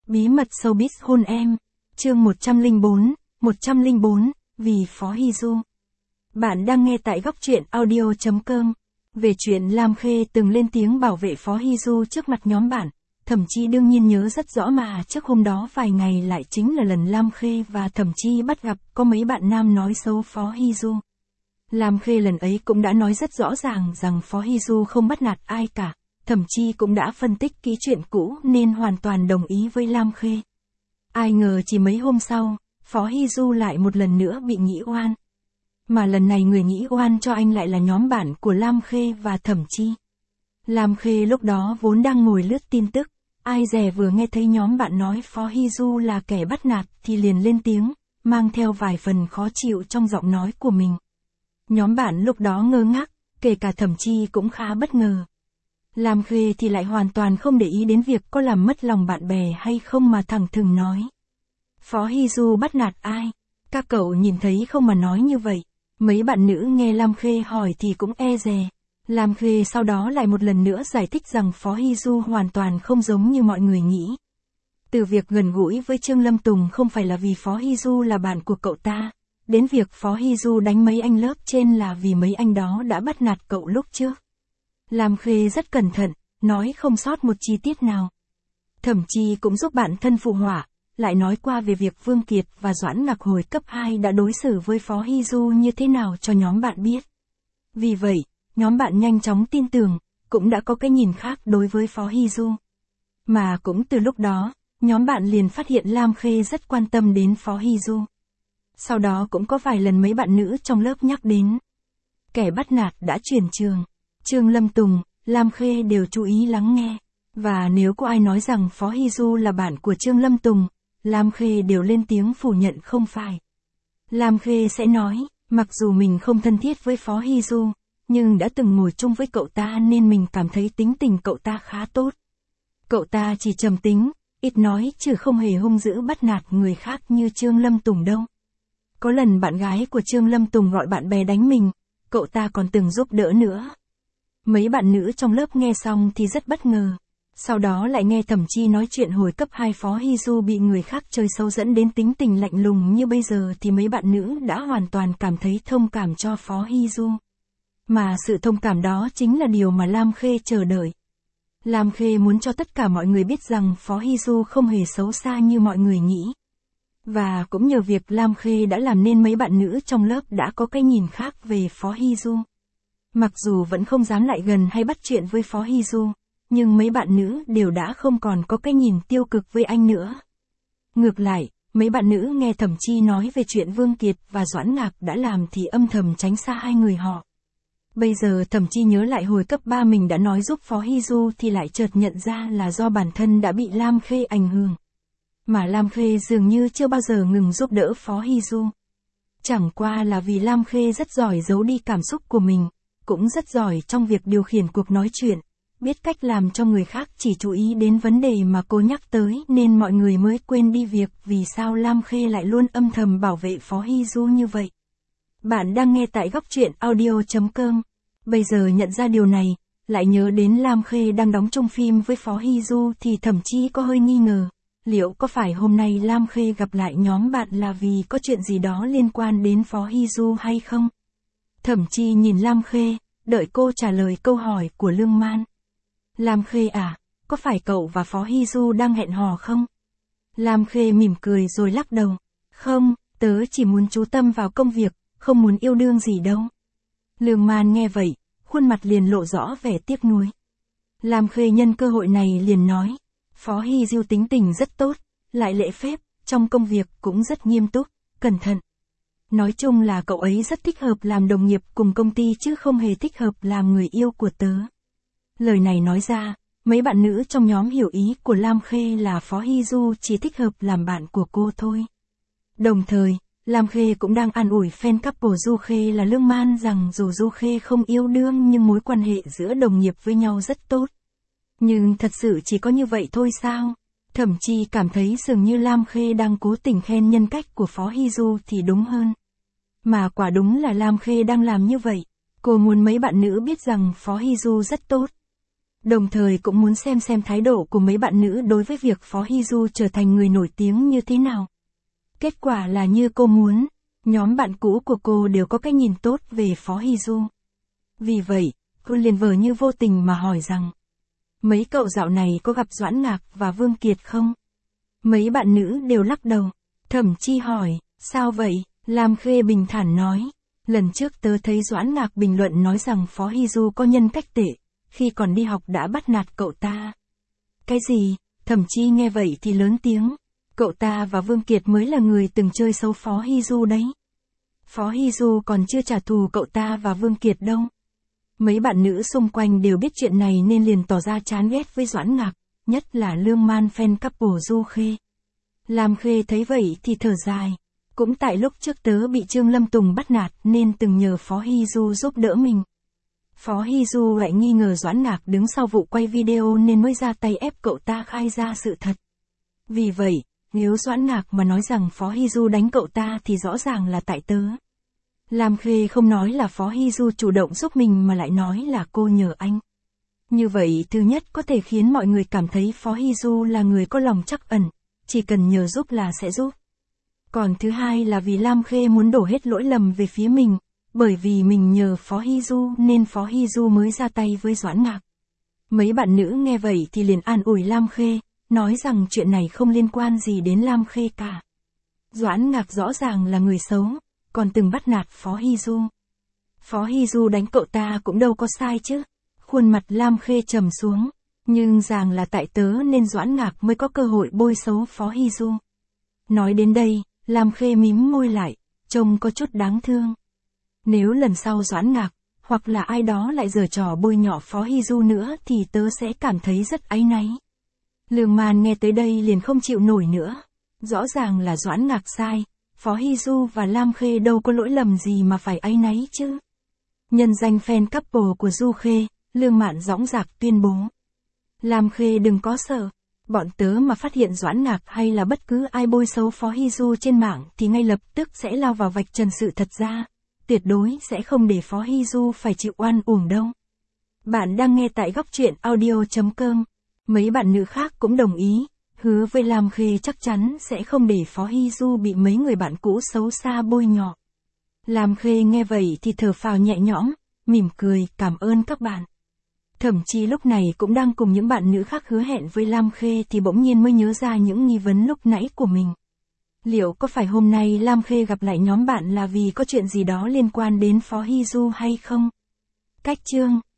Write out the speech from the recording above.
Bí mật showbiz hôn em. Chương 104, vì Phó Hy Du. Bạn đang nghe tại góc truyện audio.com. Về chuyện Lam Khê từng lên tiếng bảo vệ Phó Hy Du trước mặt nhóm bạn, Thẩm Chi đương nhiên nhớ rất rõ mà trước hôm đó vài ngày lại chính là lần Lam Khê và Thẩm Chi bắt gặp có mấy bạn nam nói xấu Phó Hy Du. Lam Khê lần ấy cũng đã nói rất rõ ràng rằng Phó Hy Du không bắt nạt ai cả. Thẩm Chi cũng đã phân tích kỹ chuyện cũ nên hoàn toàn đồng ý với Lam Khê. Ai ngờ chỉ mấy hôm sau, Phó Hy Du lại một lần nữa bị nghĩ oan. Mà lần này người nghĩ oan cho anh lại là nhóm bạn của Lam Khê và Thẩm Chi. Lam Khê lúc đó vốn đang ngồi lướt tin tức, ai dè vừa nghe thấy nhóm bạn nói Phó Hy Du là kẻ bắt nạt thì liền lên tiếng, mang theo vài phần khó chịu trong giọng nói của mình. Nhóm bạn lúc đó ngơ ngác, kể cả Thẩm Chi cũng khá bất ngờ. Lam Khê thì lại hoàn toàn không để ý đến việc có làm mất lòng bạn bè hay không mà thẳng thừng nói. Phó Hy Du bắt nạt ai? Các cậu nhìn thấy không mà nói như vậy. Mấy bạn nữ nghe Lam Khê hỏi thì cũng e dè. Lam Khê sau đó lại một lần nữa giải thích rằng Phó Hy Du hoàn toàn không giống như mọi người nghĩ. Từ việc gần gũi với Trương Lâm Tùng không phải là vì Phó Hy Du là bạn của cậu ta, đến việc Phó Hy Du đánh mấy anh lớp trên là vì mấy anh đó đã bắt nạt cậu lúc trước. Lam Khê rất cẩn thận, nói không sót một chi tiết nào. Thẩm Chi cũng giúp bạn thân phụ họa, lại nói qua về việc Vương Kiệt và Doãn Ngạc hồi cấp 2 đã đối xử với Phó Hy Du như thế nào cho nhóm bạn biết. Vì vậy, nhóm bạn nhanh chóng tin tưởng, cũng đã có cái nhìn khác đối với Phó Hy Du. Mà cũng từ lúc đó, nhóm bạn liền phát hiện Lam Khê rất quan tâm đến Phó Hy Du. Sau đó cũng có vài lần mấy bạn nữ trong lớp nhắc đến. Kẻ bắt nạt đã chuyển trường. Trương Lâm Tùng, Lam Khê đều chú ý lắng nghe. Và nếu có ai nói rằng Phó Hy Du là bạn của Trương Lâm Tùng, Lam Khê đều lên tiếng phủ nhận không phải. Lam Khê sẽ nói, mặc dù mình không thân thiết với Phó Hy Du, nhưng đã từng ngồi chung với cậu ta nên mình cảm thấy tính tình cậu ta khá tốt. Cậu ta chỉ trầm tính, ít nói chứ không hề hung dữ bắt nạt người khác như Trương Lâm Tùng đâu. Có lần bạn gái của Trương Lâm Tùng gọi bạn bè đánh mình, cậu ta còn từng giúp đỡ nữa. Mấy bạn nữ trong lớp nghe xong thì rất bất ngờ. Sau đó lại nghe Thẩm Chi nói chuyện hồi cấp 2 Phó Hy Du bị người khác chơi xấu dẫn đến tính tình lạnh lùng như bây giờ thì mấy bạn nữ đã hoàn toàn cảm thấy thông cảm cho Phó Hy Du. Mà sự thông cảm đó chính là điều mà Lam Khê chờ đợi. Lam Khê muốn cho tất cả mọi người biết rằng Phó Hy Du không hề xấu xa như mọi người nghĩ. Và cũng nhờ việc Lam Khê đã làm nên mấy bạn nữ trong lớp đã có cái nhìn khác về Phó Hy Du. Mặc dù vẫn không dám lại gần hay bắt chuyện với Phó Hy Du, nhưng mấy bạn nữ đều đã không còn có cái nhìn tiêu cực với anh nữa. Ngược lại, mấy bạn nữ nghe Thẩm Chi nói về chuyện Vương Kiệt và Doãn Ngạc đã làm thì âm thầm tránh xa hai người họ. Bây giờ Thẩm Chi nhớ lại hồi cấp 3 mình đã nói giúp Phó Hy Du thì lại chợt nhận ra là do bản thân đã bị Lam Khê ảnh hưởng. Mà Lam Khê dường như chưa bao giờ ngừng giúp đỡ Phó Hy Du. Chẳng qua là vì Lam Khê rất giỏi giấu đi cảm xúc của mình, cũng rất giỏi trong việc điều khiển cuộc nói chuyện, biết cách làm cho người khác chỉ chú ý đến vấn đề mà cô nhắc tới nên mọi người mới quên đi việc vì sao Lam Khê lại luôn âm thầm bảo vệ Phó Hy Du như vậy. Bạn đang nghe tại góc truyện audio.com. Bây giờ nhận ra điều này, lại nhớ đến Lam Khê đang đóng chung phim với Phó Hy Du thì Thẩm Chi có hơi nghi ngờ. Liệu có phải hôm nay Lam Khê gặp lại nhóm bạn là vì có chuyện gì đó liên quan đến Phó Hy Du hay không? Thẩm Chi nhìn Lam Khê, đợi cô trả lời câu hỏi của Lương Man. Lam Khê à, có phải cậu và Phó Hy Du đang hẹn hò không? Lam Khê mỉm cười rồi lắc đầu. Không, tớ chỉ muốn chú tâm vào công việc, không muốn yêu đương gì đâu. Lương Man nghe vậy, khuôn mặt liền lộ rõ vẻ tiếc nuối. Lam Khê nhân cơ hội này liền nói. Phó Hy Du tính tình rất tốt, lại lễ phép, trong công việc cũng rất nghiêm túc, cẩn thận. Nói chung là cậu ấy rất thích hợp làm đồng nghiệp cùng công ty chứ không hề thích hợp làm người yêu của tớ. Lời này nói ra, mấy bạn nữ trong nhóm hiểu ý của Lam Khê là Phó Hy Du chỉ thích hợp làm bạn của cô thôi. Đồng thời, Lam Khê cũng đang an ủi fan couple Du Khê là Lương Man rằng dù Du Khê không yêu đương nhưng mối quan hệ giữa đồng nghiệp với nhau rất tốt. Nhưng thật sự chỉ có như vậy thôi sao? Thẩm Chi cảm thấy dường như Lam Khê đang cố tình khen nhân cách của Phó Hy Du thì đúng hơn. Mà quả đúng là Lam Khê đang làm như vậy. Cô muốn mấy bạn nữ biết rằng Phó Hy Du rất tốt. Đồng thời cũng muốn xem thái độ của mấy bạn nữ đối với việc Phó Hy Du trở thành người nổi tiếng như thế nào. Kết quả là như cô muốn, nhóm bạn cũ của cô đều có cái nhìn tốt về Phó Hy Du. Vì vậy, cô liền vờ như vô tình mà hỏi rằng, mấy cậu dạo này có gặp Doãn Ngạc và Vương Kiệt không? Mấy bạn nữ đều lắc đầu. Thẩm Chi hỏi, sao vậy? Lam Khê bình thản nói, lần trước tớ thấy Doãn Ngạc bình luận nói rằng Phó Hy Du có nhân cách tệ, khi còn đi học đã bắt nạt cậu ta. Cái gì? Thẩm Chi nghe vậy thì lớn tiếng, cậu ta và Vương Kiệt mới là người từng chơi xấu Phó Hy Du đấy. Phó Hy Du còn chưa trả thù cậu ta và Vương Kiệt đâu. Mấy bạn nữ xung quanh đều biết chuyện này nên liền tỏ ra chán ghét với Doãn Ngạc, nhất là lương man fan couple Du Khê. Lam Khê thấy vậy thì thở dài. Cũng tại lúc trước tớ bị Trương Lâm Tùng bắt nạt nên từng nhờ Phó Hy Du giúp đỡ mình. Phó Hy Du lại nghi ngờ Doãn Ngạc đứng sau vụ quay video nên mới ra tay ép cậu ta khai ra sự thật. Vì vậy, nếu Doãn Ngạc mà nói rằng Phó Hy Du đánh cậu ta thì rõ ràng là tại tớ. Lam Khê không nói là Phó Hy Du chủ động giúp mình mà lại nói là cô nhờ anh. Như vậy thứ nhất có thể khiến mọi người cảm thấy Phó Hy Du là người có lòng trắc ẩn, chỉ cần nhờ giúp là sẽ giúp. Còn thứ hai là vì Lam Khê muốn đổ hết lỗi lầm về phía mình, bởi vì mình nhờ Phó Hy Du nên Phó Hy Du mới ra tay với Doãn Ngạc. Mấy bạn nữ nghe vậy thì liền an ủi Lam Khê, nói rằng chuyện này không liên quan gì đến Lam Khê cả. Doãn Ngạc rõ ràng là người xấu, còn từng bắt nạt Phó Hy Du. Phó Hy Du đánh cậu ta cũng đâu có sai chứ. Khuôn mặt Lam Khê trầm xuống, nhưng rằng là tại tớ nên Doãn Ngạc mới có cơ hội bôi xấu Phó Hy Du. Nói đến đây, Lam Khê mím môi lại, trông có chút đáng thương. Nếu lần sau Doãn Ngạc, hoặc là ai đó lại giở trò bôi nhọ Phó Hy Du nữa thì tớ sẽ cảm thấy rất áy náy. Lương Man nghe tới đây liền không chịu nổi nữa. Rõ ràng là Doãn Ngạc sai, Phó Hy Du và Lam Khê đâu có lỗi lầm gì mà phải áy náy chứ. Nhân danh fan couple của Du Khê, Lương Mạn dõng dạc tuyên bố. Lam Khê đừng có sợ. Bọn tớ mà phát hiện Doãn Ngạc hay là bất cứ ai bôi xấu Phó Hy Du trên mạng thì ngay lập tức sẽ lao vào vạch trần sự thật ra. Tuyệt đối sẽ không để Phó Hy Du phải chịu oan uổng đâu. Bạn đang nghe tại góc truyện audio.com. Mấy bạn nữ khác cũng đồng ý, hứa với Lam Khê chắc chắn sẽ không để Phó Hy Du bị mấy người bạn cũ xấu xa bôi nhọ. Lam Khê nghe vậy thì thở phào nhẹ nhõm, mỉm cười cảm ơn các bạn. Thậm chí lúc này cũng đang cùng những bạn nữ khác hứa hẹn với Lam Khê thì bỗng nhiên mới nhớ ra những nghi vấn lúc nãy của mình. Liệu có phải hôm nay Lam Khê gặp lại nhóm bạn là vì có chuyện gì đó liên quan đến Phó Hy Du hay không? Cách chương